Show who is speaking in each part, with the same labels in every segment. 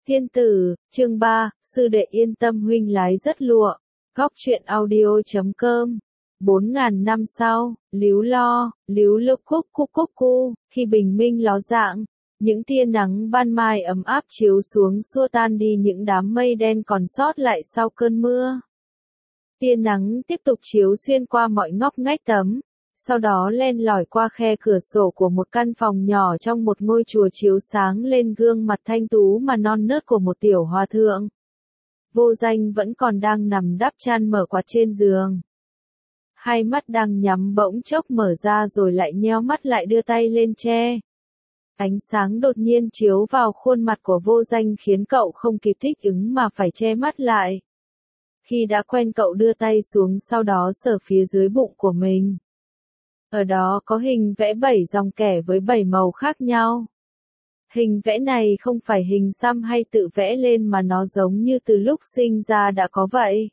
Speaker 1: Tiên tử, chương 3, sư đệ yên tâm huynh lái rất lụa. Góc truyện audio.com 4.000 năm sau, líu lo, líu lục cúc cúc cúc cu, khi bình minh ló dạng, những tia nắng ban mai ấm áp chiếu xuống xua tan đi những đám mây đen còn sót lại sau cơn mưa. Tia nắng tiếp tục chiếu xuyên qua mọi ngóc ngách tấm, sau đó len lỏi qua khe cửa sổ của một căn phòng nhỏ trong một ngôi chùa chiếu sáng lên gương mặt thanh tú mà non nớt của một tiểu hòa thượng. Vô Danh vẫn còn đang nằm đắp chăn mở quạt trên giường. Hai mắt đang nhắm bỗng chốc mở ra rồi lại nheo mắt lại đưa tay lên che. Ánh sáng đột nhiên chiếu vào khuôn mặt của Vô Danh khiến cậu không kịp thích ứng mà phải che mắt lại. Khi đã quen cậu đưa tay xuống sau đó sờ phía dưới bụng của mình. Ở đó có hình vẽ 7 dòng kẻ với 7 màu khác nhau. Hình vẽ này không phải hình xăm hay tự vẽ lên mà nó giống như từ lúc sinh ra đã có vậy.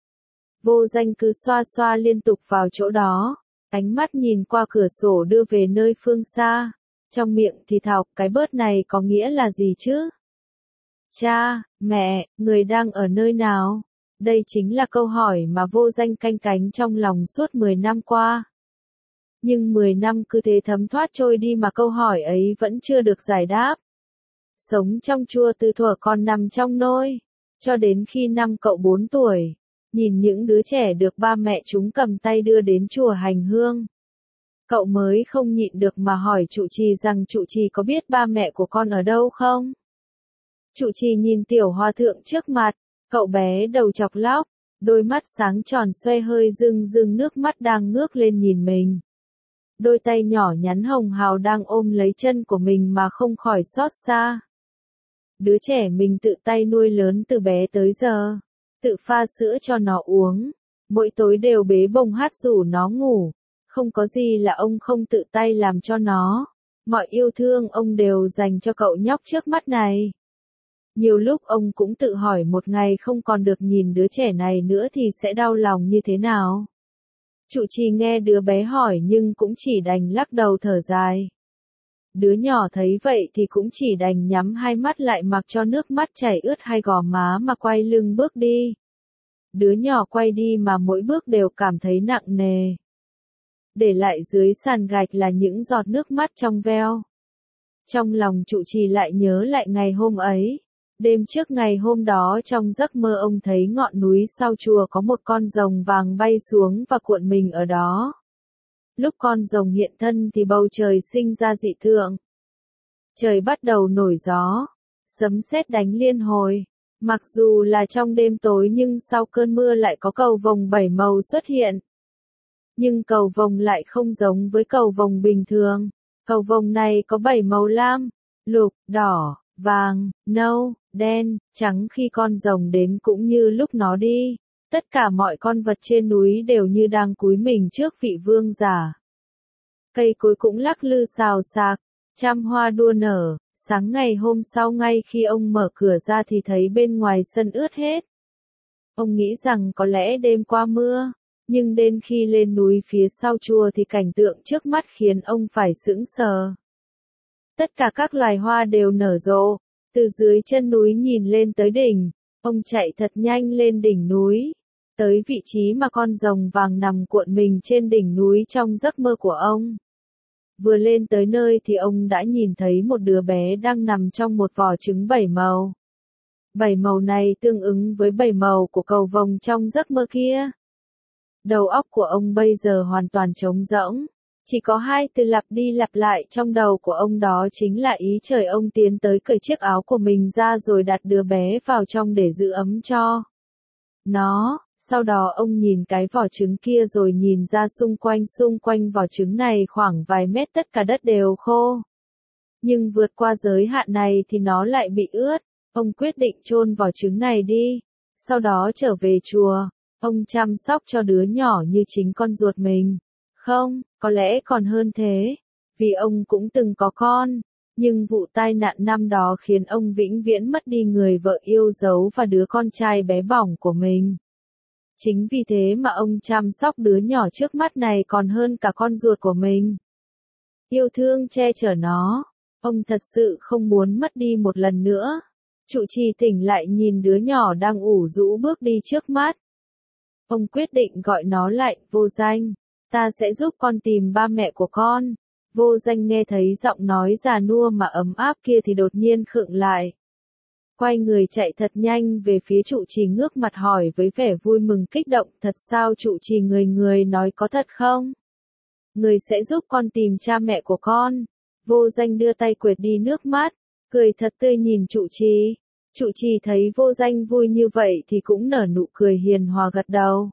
Speaker 1: Vô Danh cứ xoa xoa liên tục vào chỗ đó, ánh mắt nhìn qua cửa sổ đưa về nơi phương xa, trong miệng thì thào cái bớt này có nghĩa là gì chứ? Cha, mẹ, người đang ở nơi nào? Đây chính là câu hỏi mà Vô Danh canh cánh trong lòng suốt 10 năm qua. Nhưng 10 năm cứ thế thấm thoát trôi đi mà câu hỏi ấy vẫn chưa được giải đáp. Sống trong chùa từ thuở còn nằm trong nôi, cho đến khi năm cậu 4 tuổi, nhìn những đứa trẻ được ba mẹ chúng cầm tay đưa đến chùa hành hương. Cậu mới không nhịn được mà hỏi trụ trì rằng trụ trì có biết ba mẹ của con ở đâu không? Trụ trì nhìn tiểu hòa thượng trước mặt, cậu bé đầu chọc lóc, đôi mắt sáng tròn xoe hơi rưng rưng nước mắt đang ngước lên nhìn mình. Đôi tay nhỏ nhắn hồng hào đang ôm lấy chân của mình mà không khỏi xót xa. Đứa trẻ mình tự tay nuôi lớn từ bé tới giờ, tự pha sữa cho nó uống, mỗi tối đều bế bồng hát rủ nó ngủ, không có gì là ông không tự tay làm cho nó, mọi yêu thương ông đều dành cho cậu nhóc trước mắt này. Nhiều lúc ông cũng tự hỏi một ngày không còn được nhìn đứa trẻ này nữa thì sẽ đau lòng như thế nào. Trụ trì nghe đứa bé hỏi nhưng cũng chỉ đành lắc đầu thở dài. Đứa nhỏ thấy vậy thì cũng chỉ đành nhắm hai mắt lại mặc cho nước mắt chảy ướt hai gò má mà quay lưng bước đi. Đứa nhỏ quay đi mà mỗi bước đều cảm thấy nặng nề. Để lại dưới sàn gạch là những giọt nước mắt trong veo. Trong lòng trụ trì lại nhớ lại ngày hôm ấy. Đêm trước ngày hôm đó trong giấc mơ ông thấy ngọn núi sau chùa có một con rồng vàng bay xuống và cuộn mình ở đó. Lúc con rồng hiện thân thì bầu trời sinh ra dị tượng. Trời bắt đầu nổi gió, sấm sét đánh liên hồi. Mặc dù là trong đêm tối nhưng sau cơn mưa lại có cầu vồng 7 màu xuất hiện. Nhưng cầu vồng lại không giống với cầu vồng bình thường. Cầu vồng này có 7 màu lam, lục, đỏ, vàng, nâu, đen, trắng. Khi con rồng đến cũng như lúc nó đi, tất cả mọi con vật trên núi đều như đang cúi mình trước vị vương giả. Cây cối cũng lắc lư xào xạc, trăm hoa đua nở. Sáng ngày hôm sau ngay khi ông mở cửa ra thì thấy bên ngoài sân ướt hết. Ông nghĩ rằng có lẽ đêm qua mưa, nhưng đến khi lên núi phía sau chùa thì cảnh tượng trước mắt khiến ông phải sững sờ. Tất cả các loài hoa đều nở rộ, từ dưới chân núi nhìn lên tới đỉnh, ông chạy thật nhanh lên đỉnh núi, tới vị trí mà con rồng vàng nằm cuộn mình trên đỉnh núi trong giấc mơ của ông. Vừa lên tới nơi thì ông đã nhìn thấy một đứa bé đang nằm trong một vỏ trứng 7 màu. 7 màu này tương ứng với 7 màu của cầu vồng trong giấc mơ kia. Đầu óc của ông bây giờ hoàn toàn trống rỗng. Chỉ có hai từ lặp đi lặp lại trong đầu của ông, đó chính là ý trời. Ông tiến tới cởi chiếc áo của mình ra rồi đặt đứa bé vào trong để giữ ấm cho nó. Sau đó ông nhìn cái vỏ trứng kia rồi nhìn ra xung quanh vỏ trứng này khoảng vài mét tất cả đất đều khô. Nhưng vượt qua giới hạn này thì nó lại bị ướt. Ông quyết định chôn vỏ trứng này đi. Sau đó trở về chùa, ông chăm sóc cho đứa nhỏ như chính con ruột mình. Không, có lẽ còn hơn thế, vì ông cũng từng có con, nhưng vụ tai nạn năm đó khiến ông vĩnh viễn mất đi người vợ yêu dấu và đứa con trai bé bỏng của mình. Chính vì thế mà ông chăm sóc đứa nhỏ trước mắt này còn hơn cả con ruột của mình. Yêu thương che chở nó, ông thật sự không muốn mất đi một lần nữa. Trụ trì tỉnh lại nhìn đứa nhỏ đang ủ rũ bước đi trước mắt. Ông quyết định gọi nó lại, Vô Danh. Ta sẽ giúp con tìm ba mẹ của con. Vô Danh nghe thấy giọng nói già nua mà ấm áp kia thì đột nhiên khựng lại. Quay người chạy thật nhanh về phía trụ trì ngước mặt hỏi với vẻ vui mừng kích động, thật sao trụ trì người nói có thật không? Người sẽ giúp con tìm cha mẹ của con. Vô Danh đưa tay quệt đi nước mắt, cười thật tươi nhìn trụ trì. Trụ trì thấy Vô Danh vui như vậy thì cũng nở nụ cười hiền hòa gật đầu.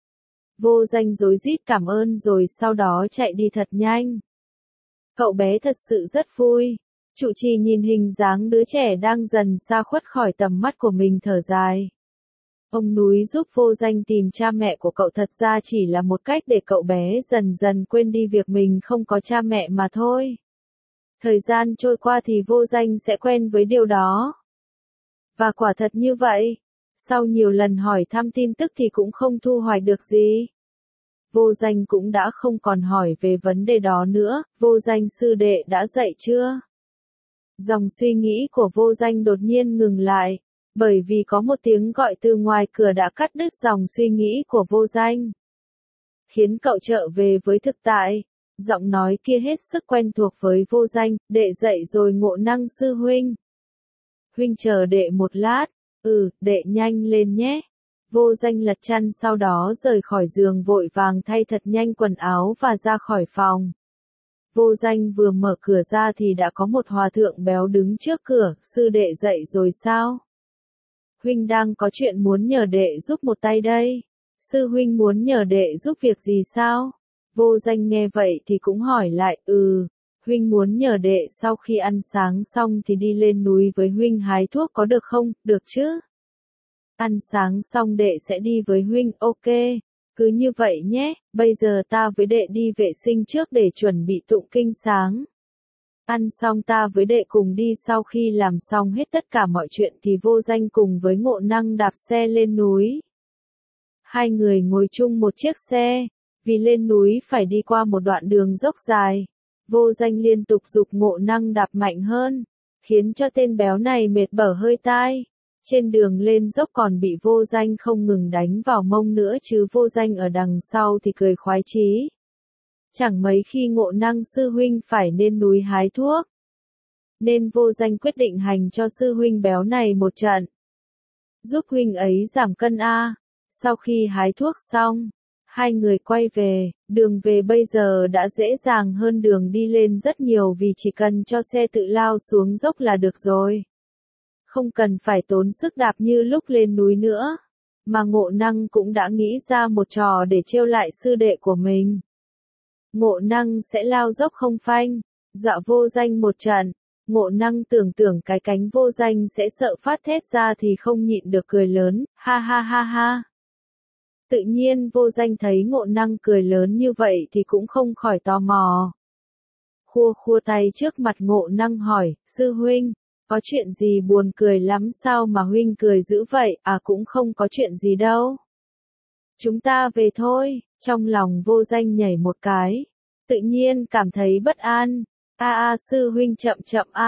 Speaker 1: Vô Danh rối rít cảm ơn rồi sau đó chạy đi thật nhanh. Cậu bé thật sự rất vui. Trụ trì nhìn hình dáng đứa trẻ đang dần xa khuất khỏi tầm mắt của mình thở dài. Ông núi giúp Vô Danh tìm cha mẹ của cậu thật ra chỉ là một cách để cậu bé dần dần quên đi việc mình không có cha mẹ mà thôi. Thời gian trôi qua thì Vô Danh sẽ quen với điều đó. Và quả thật như vậy. Sau nhiều lần hỏi thăm tin tức thì cũng không thu hoạch được gì. Vô Danh cũng đã không còn hỏi về vấn đề đó nữa. Vô Danh sư đệ đã dậy chưa? Dòng suy nghĩ của Vô Danh đột nhiên ngừng lại, bởi vì có một tiếng gọi từ ngoài cửa đã cắt đứt dòng suy nghĩ của Vô Danh. Khiến cậu trở về với thực tại. Giọng nói kia hết sức quen thuộc với Vô Danh, đệ dậy rồi Ngộ Năng sư huynh. Huynh chờ đệ một lát, đệ nhanh lên nhé. Vô Danh lật chăn sau đó rời khỏi giường vội vàng thay thật nhanh quần áo và ra khỏi phòng. Vô Danh vừa mở cửa ra thì đã có một hòa thượng béo đứng trước cửa, sư đệ dậy rồi sao? Huynh đang có chuyện muốn nhờ đệ giúp một tay đây. Sư huynh muốn nhờ đệ giúp việc gì sao? Vô Danh nghe vậy thì cũng hỏi lại, huynh muốn nhờ đệ sau khi ăn sáng xong thì đi lên núi với huynh hái thuốc có được không? Được chứ? Ăn sáng xong đệ sẽ đi với huynh, ok. Cứ như vậy nhé, bây giờ ta với đệ đi vệ sinh trước để chuẩn bị tụng kinh sáng. Ăn xong ta với đệ cùng đi, sau khi làm xong hết tất cả mọi chuyện thì Vô Danh cùng với Ngộ Năng đạp xe lên núi. Hai người ngồi chung một chiếc xe, vì lên núi phải đi qua một đoạn đường dốc dài. Vô Danh liên tục giục Ngộ Năng đạp mạnh hơn, khiến cho tên béo này mệt bở hơi tai. Trên đường lên dốc còn bị Vô Danh không ngừng đánh vào mông nữa chứ Vô Danh ở đằng sau thì cười khoái chí. Chẳng mấy khi Ngộ Năng sư huynh phải lên núi hái thuốc, nên Vô Danh quyết định hành cho sư huynh béo này một trận. Giúp huynh ấy giảm cân a. Sau khi hái thuốc xong, hai người quay về, đường về bây giờ đã dễ dàng hơn đường đi lên rất nhiều vì chỉ cần cho xe tự lao xuống dốc là được rồi. Không cần phải tốn sức đạp như lúc lên núi nữa. Mà Ngộ Năng cũng đã nghĩ ra một trò để trêu lại sư đệ của mình. Ngộ Năng sẽ lao dốc không phanh, dọa Vô Danh một trận. Ngộ Năng tưởng cái cánh Vô Danh sẽ sợ phát thét ra thì không nhịn được cười lớn, ha ha ha ha. Tự nhiên Vô Danh thấy Ngộ Năng cười lớn như vậy thì cũng không khỏi tò mò. Khua tay trước mặt Ngộ Năng hỏi, sư huynh, có chuyện gì buồn cười lắm sao mà huynh cười dữ vậy? À cũng không có chuyện gì đâu. Chúng ta về thôi. Trong lòng Vô Danh nhảy một cái, tự nhiên cảm thấy bất an. Sư huynh chậm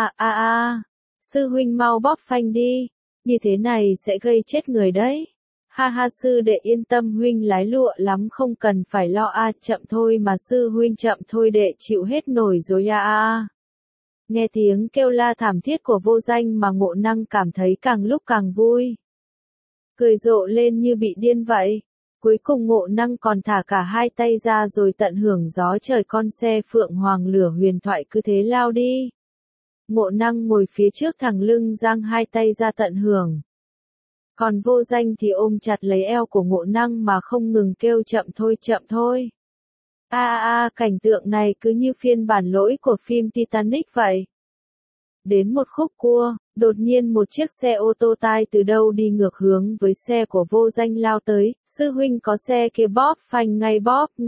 Speaker 1: sư huynh mau bóp phanh đi, như thế này sẽ gây chết người đấy. Ha ha sư đệ yên tâm, huynh lái lụa lắm không cần phải lo chậm thôi mà sư huynh chậm thôi đệ chịu hết nổi rồi Nghe tiếng kêu la thảm thiết của Vô Danh mà Ngộ Năng cảm thấy càng lúc càng vui. Cười rộ lên như bị điên vậy. Cuối cùng Ngộ Năng còn thả cả hai tay ra rồi tận hưởng gió trời, con xe Phượng Hoàng lửa huyền thoại cứ thế lao đi. Ngộ Năng ngồi phía trước thẳng lưng giang hai tay ra tận hưởng. Còn Vô Danh thì ôm chặt lấy eo của Ngộ Năng mà không ngừng kêu chậm thôi. Cảnh tượng này cứ như phiên bản lỗi của phim Titanic vậy. Đến một khúc cua, đột nhiên một chiếc xe ô tô tai từ đâu đi ngược hướng với xe của Vô Danh lao tới, sư huynh có xe kia bóp phanh ngay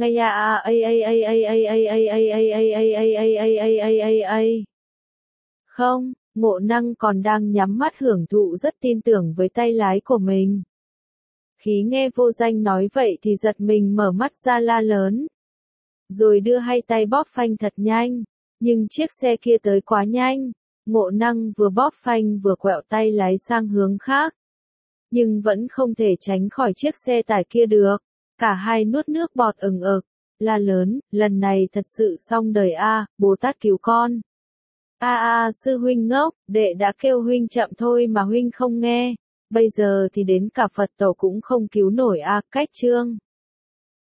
Speaker 1: Không, Ngộ Năng còn đang nhắm mắt hưởng thụ rất tin tưởng với tay lái của mình. Khi nghe Vô Danh nói vậy thì giật mình mở mắt ra la lớn. Rồi đưa hai tay bóp phanh thật nhanh, nhưng chiếc xe kia tới quá nhanh. Ngộ Năng vừa bóp phanh vừa quẹo tay lái sang hướng khác. Nhưng vẫn không thể tránh khỏi chiếc xe tải kia được. Cả hai nuốt nước bọt ừng ực, la lớn, lần này thật sự xong đời a, Bồ Tát cứu con. Sư huynh ngốc, đệ đã kêu huynh chậm thôi mà huynh không nghe. Bây giờ thì đến cả Phật tổ cũng không cứu nổi cách chương.